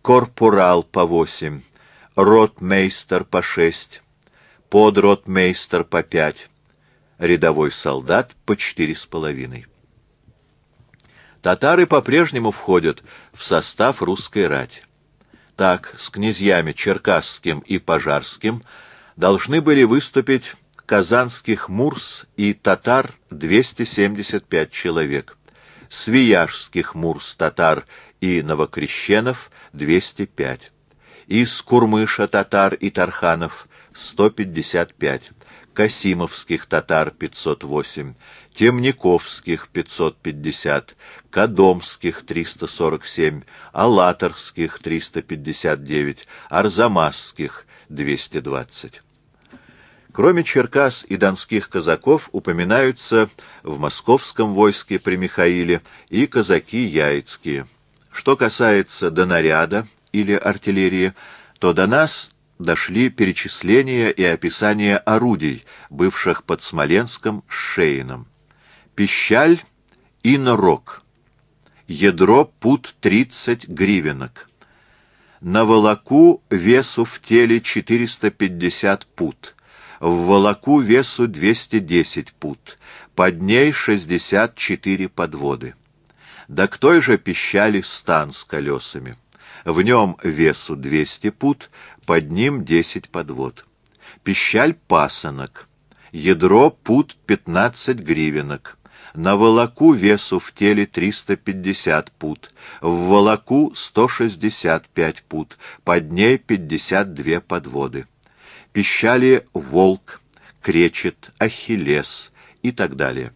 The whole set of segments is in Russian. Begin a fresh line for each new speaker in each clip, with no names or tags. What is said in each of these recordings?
корпорал по 8, ротмейстер по 6, подротмейстер по 5, рядовой солдат по 4,5. Татары по-прежнему входят в состав русской рати. Так, с князьями Черкасским и Пожарским должны были выступить казанских мурс и татар 275 человек, свияжских мурс, татар и новокрещенов 205, из Курмыша татар и тарханов 155, касимовских татар 508, темниковских 550, кадомских 347, алаторских 359, арзамасских 220. Кроме черкас и донских казаков упоминаются в московском войске при Михаиле и казаки яицкие. Что касается донаряда или артиллерии, то до нас дошли перечисления и описания орудий, бывших под Смоленском с Шеином. Пищаль и норок. Ядро пуд 30 гривенок. На волоку весу в теле 450 пуд. В волоку весу 210 пуд. Под ней 64 подводы. Да к той же пищали стан с колесами. В нем весу 200 пуд, под ним 10 подвод. Пищаль пасынок. Ядро пуд 15 гривенок. На волоку весу в теле 350 пуд. В волоку 165 пуд. Под ней 52 подводы. Пищали волк, кречет, ахиллес и так далее.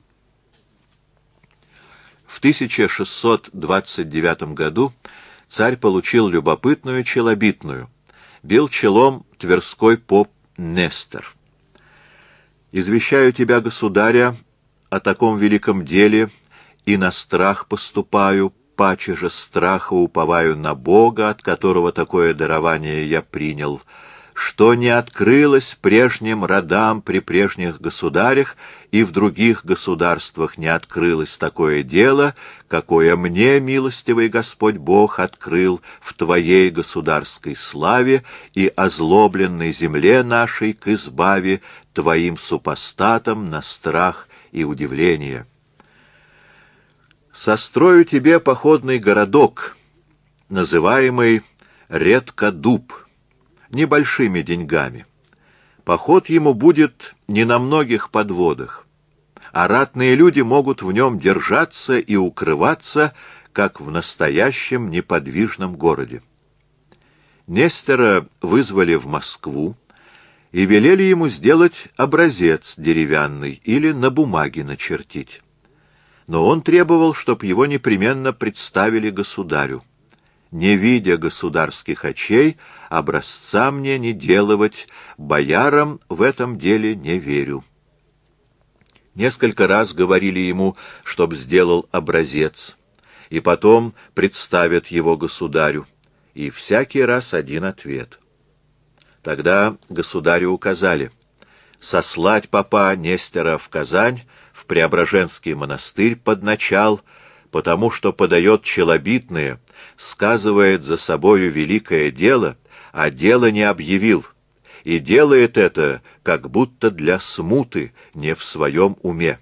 В 1629 году царь получил любопытную челобитную. Бил челом тверской поп Нестор. «Извещаю тебя, государя, о таком великом деле, и на страх поступаю, паче же страха уповаю на Бога, от которого такое дарование я принял, что не открылось прежним родам при прежних государях, и в других государствах не открылось такое дело, какое мне, милостивый Господь Бог, открыл в Твоей государской славе и озлобленной земле нашей к избаве Твоим супостатам на страх и удивление. Сострою тебе походный городок, называемый Редкодуб, небольшими деньгами. Поход ему будет не на многих подводах, а ратные люди могут в нем держаться и укрываться, как в настоящем неподвижном городе. Нестора вызвали в Москву и велели ему сделать образец деревянный или на бумаге начертить. Но он требовал, чтоб его непременно представили государю. Не видя государских очей, образца мне не делывать, боярам в этом деле не верю. Несколько раз говорили ему, чтоб сделал образец, и потом представят его государю, и всякий раз один ответ. Тогда государю указали сослать попа Нестора в Казань, в Преображенский монастырь под начал, потому что подает челобитное, сказывает за собою великое дело, а дело не объявил, и делает это как будто для смуты, не в своем уме.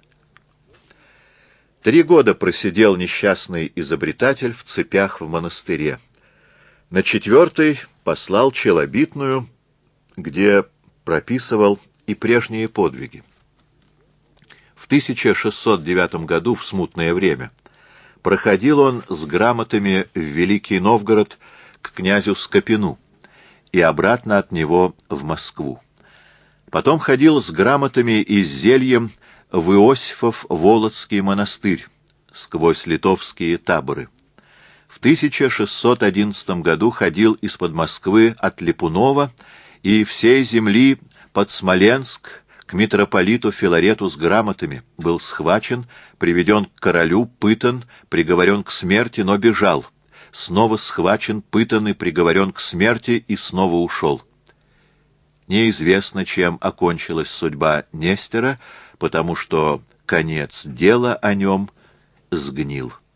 3 года просидел несчастный изобретатель в цепях в монастыре. На 4-й послал челобитную, где прописывал и прежние подвиги. В 1609 году, в смутное время, проходил он с грамотами в Великий Новгород к князю Скопину и обратно от него в Москву. Потом ходил с грамотами и с зельем в Иосифов-Володский монастырь сквозь литовские таборы. В 1611 году ходил из-под Москвы от Липунова и всей земли под Смоленск к митрополиту Филарету с грамотами, был схвачен, приведен к королю, пытан, приговорен к смерти, но бежал. Снова схвачен, пытан и приговорен к смерти и снова ушел. Неизвестно, чем окончилась судьба Нестора, потому что конец дела о нем сгнил.